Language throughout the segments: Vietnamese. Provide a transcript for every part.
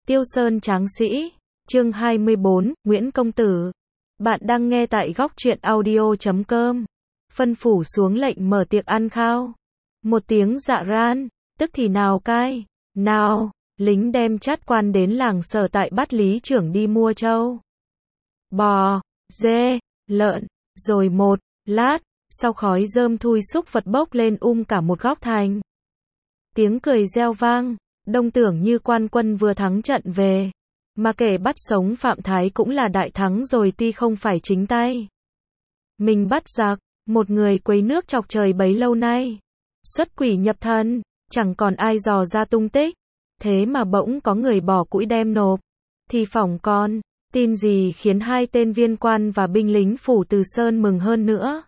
Tiêu Sơn Tráng Sĩ, chương 24, Nguyễn Công Tử. Bạn đang nghe tại góc truyện audio.com. Phân phủ xuống lệnh mở tiệc ăn khao. Một tiếng dạ ran, tức thì nào cai, nào, lính đem chát quan đến làng Sở tại bắt lý trưởng đi mua trâu, bò, dê, lợn, rồi một lát, sau khói rơm thui xúc vật bốc lên cả một góc thành. Tiếng cười reo vang, đông tưởng như quan quân vừa thắng trận về, mà kể bắt sống Phạm Thái cũng là đại thắng rồi, tuy không phải chính tay mình bắt giặc, một người quấy nước chọc trời bấy lâu nay, xuất quỷ nhập thần, chẳng còn ai dò ra tung tích, thế mà bỗng có người bỏ cũi đem nộp, thì phỏng con, tin gì khiến hai tên viên quan và binh lính phủ Từ Sơn mừng hơn nữa.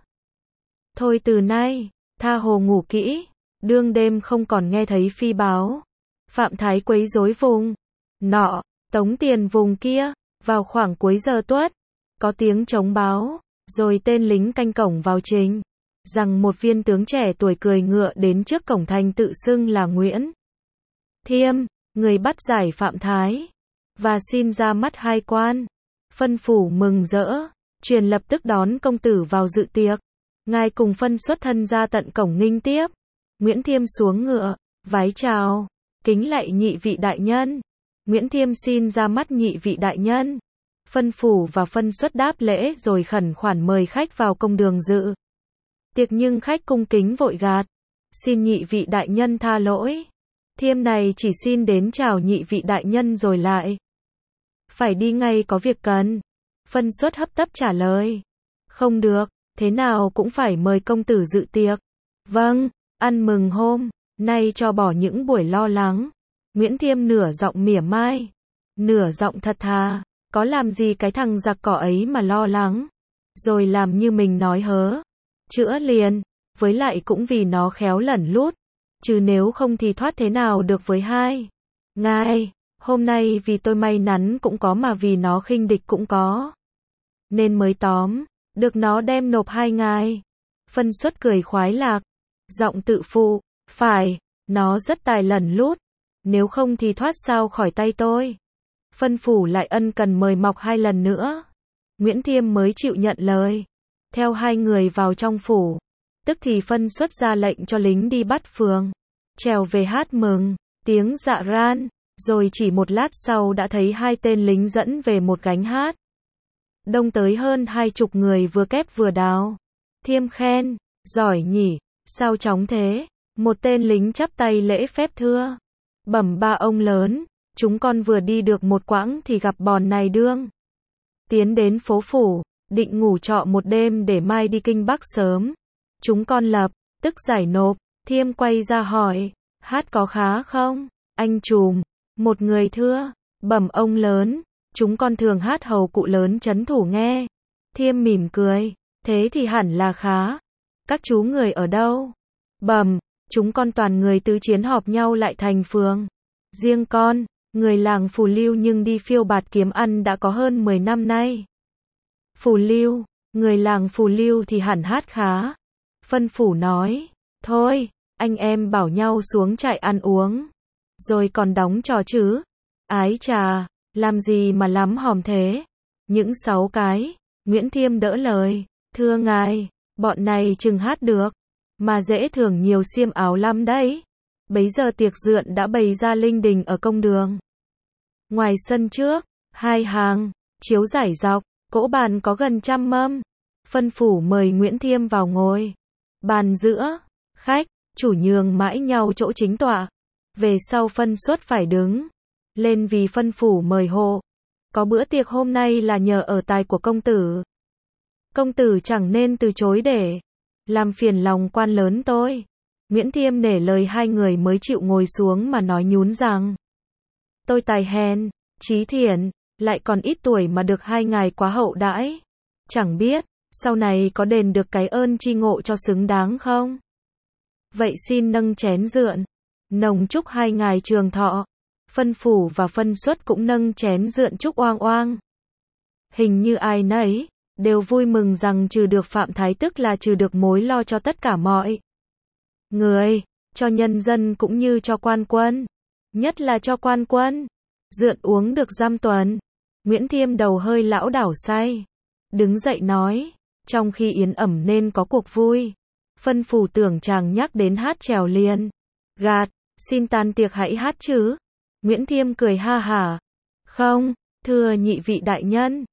Thôi từ nay, tha hồ ngủ kỹ, đương đêm không còn nghe thấy phi báo Phạm Thái quấy rối vùng nọ, tống tiền vùng kia. Vào khoảng cuối giờ tuất, có tiếng trống báo, rồi tên lính canh cổng vào trình rằng một viên tướng trẻ tuổi cười ngựa đến trước cổng thành, tự xưng là Nguyễn Thiêm, người bắt giải Phạm Thái, và xin ra mắt hai quan. Phân phủ mừng rỡ, truyền lập tức đón công tử vào dự tiệc. Ngài cùng phân xuất thân ra tận cổng nghinh tiếp. Nguyễn Thiêm xuống ngựa, vái chào, kính lạy nhị vị đại nhân. Nguyễn Thiêm xin ra mắt nhị vị đại nhân. Phân phủ và phân xuất đáp lễ rồi khẩn khoản mời khách vào công đường dự tiệc, nhưng khách cung kính vội gạt, xin nhị vị đại nhân tha lỗi. Thiêm này chỉ xin đến chào nhị vị đại nhân rồi lại phải đi ngay, có việc cần. Phân xuất hấp tấp trả lời, không được, thế nào cũng phải mời công tử dự tiệc. Vâng, ăn mừng hôm nay cho bỏ những buổi lo lắng. Nguyễn Thiêm nửa giọng mỉa mai, nửa giọng thật thà, có làm gì cái thằng giặc cỏ ấy mà lo lắng, rồi làm như mình nói hớ chữa liền, với lại cũng vì nó khéo lẩn lút, chứ nếu không thì thoát thế nào được với hai ngài. Hôm nay vì tôi may mắn cũng có, mà vì nó khinh địch cũng có, nên mới tóm được nó đem nộp hai ngài. Phân xuất cười khoái lạc, giọng tự phụ, phải, nó rất tài lẩn lút, nếu không thì thoát sao khỏi tay tôi. Phân phủ lại ân cần mời mọc hai lần nữa, Nguyễn Thiêm mới chịu nhận lời, theo hai người vào trong phủ. Tức thì phân xuất ra lệnh cho lính đi bắt phường trèo về hát mừng tiếng dạ ran, rồi chỉ một lát sau đã thấy hai tên lính dẫn về một gánh hát đông tới hơn 20 người, vừa kép vừa đào. Thiêm khen, giỏi nhỉ, sao chóng thế? Một tên lính chắp tay lễ phép thưa, bẩm ba ông lớn, chúng con vừa đi được một quãng thì gặp bọn này đương tiến đến phố phủ, định ngủ trọ một đêm để mai đi kinh Bắc sớm. Chúng con lập tức giải nộp. Thiêm quay ra hỏi, hát có khá không, anh trùm? Một người thưa, bẩm ông lớn, chúng con thường hát hầu cụ lớn trấn thủ nghe. Thiêm mỉm cười, thế thì hẳn là khá. Các chú người ở đâu? Bẩm, chúng con toàn người tứ chiến họp nhau lại thành phường. Riêng con, người làng Phù Lưu nhưng đi phiêu bạt kiếm ăn đã có hơn 10 năm nay. Phù Lưu, người làng Phù Lưu thì hẳn hát khá. Phân phủ nói, thôi, anh em bảo nhau xuống trại ăn uống, rồi còn đóng trò chứ. Ái chà, làm gì mà lắm hòm thế? Những 6 cái. Nguyễn Thiêm đỡ lời, thưa ngài, bọn này chừng hát được, mà dễ thưởng nhiều xiêm áo lắm đấy. Bấy giờ tiệc rượn đã bày ra linh đình ở công đường. Ngoài sân trước, hai hàng chiếu rải dọc, cỗ bàn có gần 100 mâm. Phân phủ mời Nguyễn Thiêm vào ngồi. Bàn giữa, khách, chủ nhường mãi nhau chỗ chính tọa. Về sau phân xuất phải đứng lên vì phân phủ mời hộ. Có bữa tiệc hôm nay là nhờ ở tài của công tử. Công tử chẳng nên từ chối để làm phiền lòng quan lớn tôi. Nguyễn Thiêm nể lời hai người mới chịu ngồi xuống mà nói nhún rằng, tôi tài hèn, trí thiện, lại còn ít tuổi mà được hai ngài quá hậu đãi. Chẳng biết, sau này có đền được cái ơn tri ngộ cho xứng đáng không? Vậy xin nâng chén rượn, nồng chúc hai ngài trường thọ. Phân phủ và phân xuất cũng nâng chén rượn chúc oang oang. Hình như ai nấy đều vui mừng rằng trừ được Phạm Thái, tức là trừ được mối lo cho tất cả mọi người, cho nhân dân cũng như cho quan quân, nhất là cho quan quân. Dượn uống được dăm tuần. Nguyễn Thiêm đầu hơi lão đảo say. Đứng dậy nói, trong khi yến ẩm nên có cuộc vui. Phân phủ tưởng chàng nhắc đến hát chèo liền. Gạt, xin tan tiệc hãy hát chứ. Nguyễn Thiêm cười ha hả. Không, thưa nhị vị đại nhân.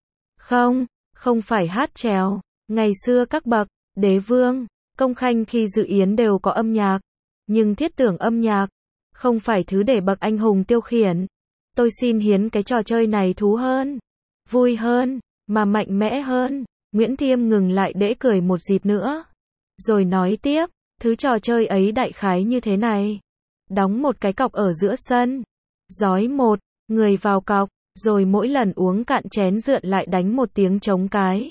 Không phải hát chèo. Ngày xưa các bậc, đế vương, công khanh khi dự yến đều có âm nhạc. Nhưng thiết tưởng âm nhạc, không phải thứ để bậc anh hùng tiêu khiển. Tôi xin hiến cái trò chơi này thú hơn, vui hơn, mà mạnh mẽ hơn. Nguyễn Thiêm ngừng lại để cười một dịp nữa. Rồi nói tiếp, thứ trò chơi ấy đại khái như thế này. Đóng một cái cọc ở giữa sân. Rói một người vào cọc, rồi mỗi lần uống cạn chén rượn lại đánh một tiếng trống cái.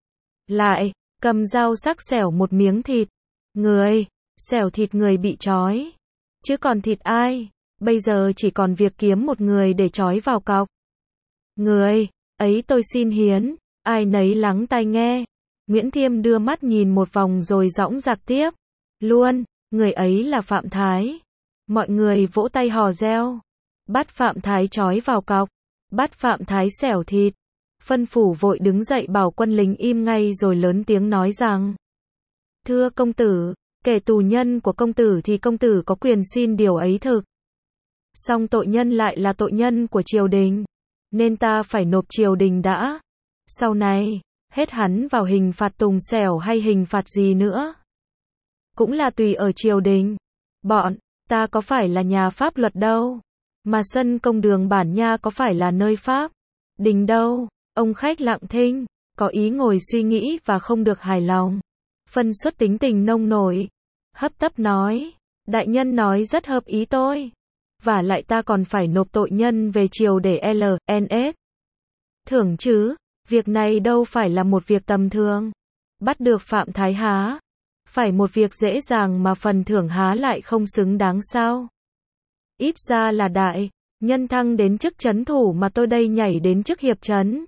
Lại, cầm dao sắc xẻo một miếng thịt. Người, xẻo thịt người bị trói. Chứ còn thịt ai, bây giờ chỉ còn việc kiếm một người để trói vào cọc. Người ấy tôi xin hiến, ai nấy lắng tai nghe. Nguyễn Thiêm đưa mắt nhìn một vòng rồi dõng dạc tiếp. Luôn, người ấy là Phạm Thái. Mọi người vỗ tay hò reo. Bắt Phạm Thái trói vào cọc. Bắt Phạm Thái xẻo thịt. Phân phủ vội đứng dậy bảo quân lính im ngay rồi lớn tiếng nói rằng. Thưa công tử, kể tù nhân của công tử thì công tử có quyền xin điều ấy thực. Song tội nhân lại là tội nhân của triều đình, nên ta phải nộp triều đình đã. Sau này, hết hắn vào hình phạt tùng xẻo hay hình phạt gì nữa, cũng là tùy ở triều đình. Bọn ta có phải là nhà pháp luật đâu, mà sân công đường bản nha có phải là nơi pháp đình đâu. Ông khách lặng thinh, có ý ngồi suy nghĩ và không được hài lòng. Phân Xuất tính tình nông nổi, hấp tấp nói, đại nhân nói rất hợp ý tôi. Và lại ta còn phải nộp tội nhân về triều để LNS thưởng chứ, việc này đâu phải là một việc tầm thường. Bắt được Phạm Thái há, phải một việc dễ dàng mà phần thưởng há lại không xứng đáng sao. Ít ra là đại nhân thăng đến chức trấn thủ mà tôi đây nhảy đến chức hiệp trấn.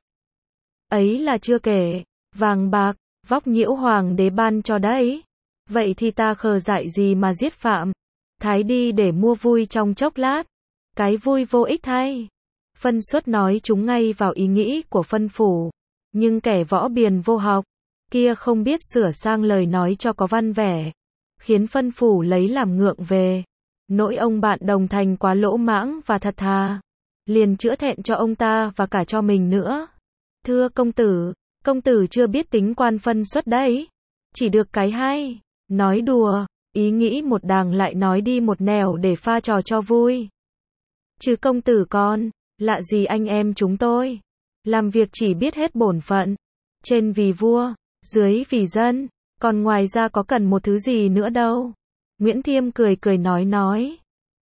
Ấy là chưa kể, vàng bạc, vóc nhiễu hoàng đế ban cho đấy. Vậy thì ta khờ dại gì mà giết Phạm Thái đi để mua vui trong chốc lát. Cái vui vô ích thay. Phân Xuất nói chúng ngay vào ý nghĩ của phân phủ. Nhưng kẻ võ biền vô học kia không biết sửa sang lời nói cho có văn vẻ, khiến phân phủ lấy làm ngượng về. Nỗi ông bạn đồng thành quá lỗ mãng và thật thà, liền chữa thẹn cho ông ta và cả cho mình nữa. Thưa công tử chưa biết tính quan Phân Xuất đấy. Chỉ được cái hay, nói đùa, ý nghĩ một đàng lại nói đi một nẻo để pha trò cho vui. Chứ công tử con, lạ gì anh em chúng tôi. Làm việc chỉ biết hết bổn phận. Trên vì vua, dưới vì dân, còn ngoài ra có cần một thứ gì nữa đâu. Nguyễn Thiêm cười cười nói.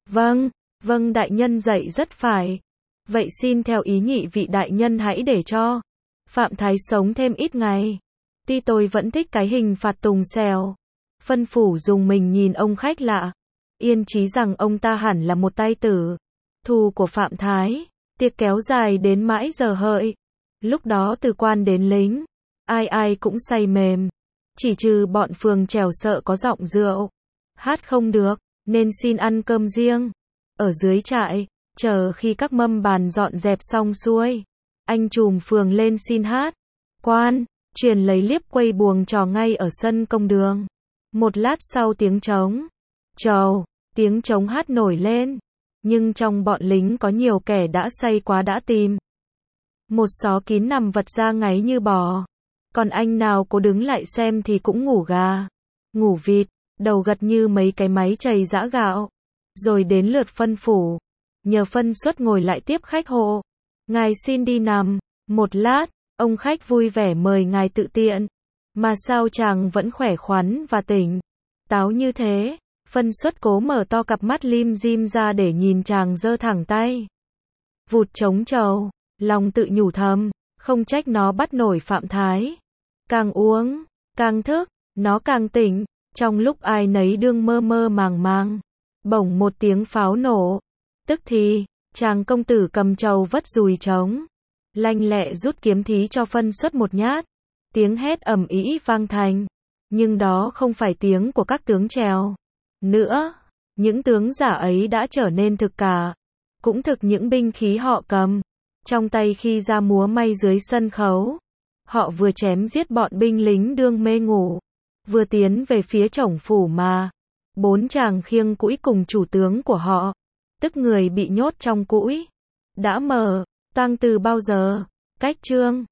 Vâng đại nhân dạy rất phải. Vậy xin theo ý nhị vị đại nhân hãy để cho Phạm Thái sống thêm ít ngày. Tuy tôi vẫn thích cái hình phạt tùng xèo. Phân phủ dùng mình nhìn ông khách lạ. Yên chí rằng ông ta hẳn là một tay tử. Thù của Phạm Thái. Tiệc kéo dài đến mãi giờ hợi. Lúc đó từ quan đến lính, ai cũng say mềm. Chỉ trừ bọn phường trèo sợ có giọng rượu hát không được, nên xin ăn cơm riêng ở dưới trại, chờ khi các mâm bàn dọn dẹp xong xuôi, anh trùm phường lên xin hát. Quan truyền lấy liếp quay buồng trò ngay ở sân công đường. Một lát sau tiếng trống trầu, tiếng trống hát nổi lên. Nhưng trong bọn lính có nhiều kẻ đã say quá đã tìm một xó kín nằm vật ra ngáy như bò. Còn anh nào cố đứng lại xem thì cũng ngủ gà, ngủ vịt, đầu gật như mấy cái máy chày giã gạo. Rồi đến lượt phân phủ. Nhờ Phân Xuất ngồi lại tiếp khách hộ. Ngài xin đi nằm một lát. Ông khách vui vẻ mời ngài tự tiện. Mà sao chàng vẫn khỏe khoắn và tỉnh táo như thế? Phân Xuất cố mở to cặp mắt lim dim ra để nhìn chàng giơ thẳng tay vụt trống trầu, lòng tự nhủ thầm, không trách nó bắt nổi Phạm Thái. Càng uống, càng thức, nó càng tỉnh. Trong lúc ai nấy đương mơ mơ màng màng, bỗng một tiếng pháo nổ. Tức thì, chàng công tử cầm trầu vất dùi trống, lanh lẹ rút kiếm thí cho Phân Xuất một nhát. Tiếng hét ầm ĩ vang thành. Nhưng đó không phải tiếng của các tướng trèo nữa. Những tướng giả ấy đã trở nên thực cả. cũng thực những binh khí họ cầm trong tay khi ra múa may dưới sân khấu. Họ vừa chém giết bọn binh lính đương mê ngủ, vừa tiến về phía chổng phủ mà. 4 chàng khiêng cũi cùng chủ tướng của họ, tức người bị nhốt trong cũi, đã mở tang từ bao giờ. Cách chương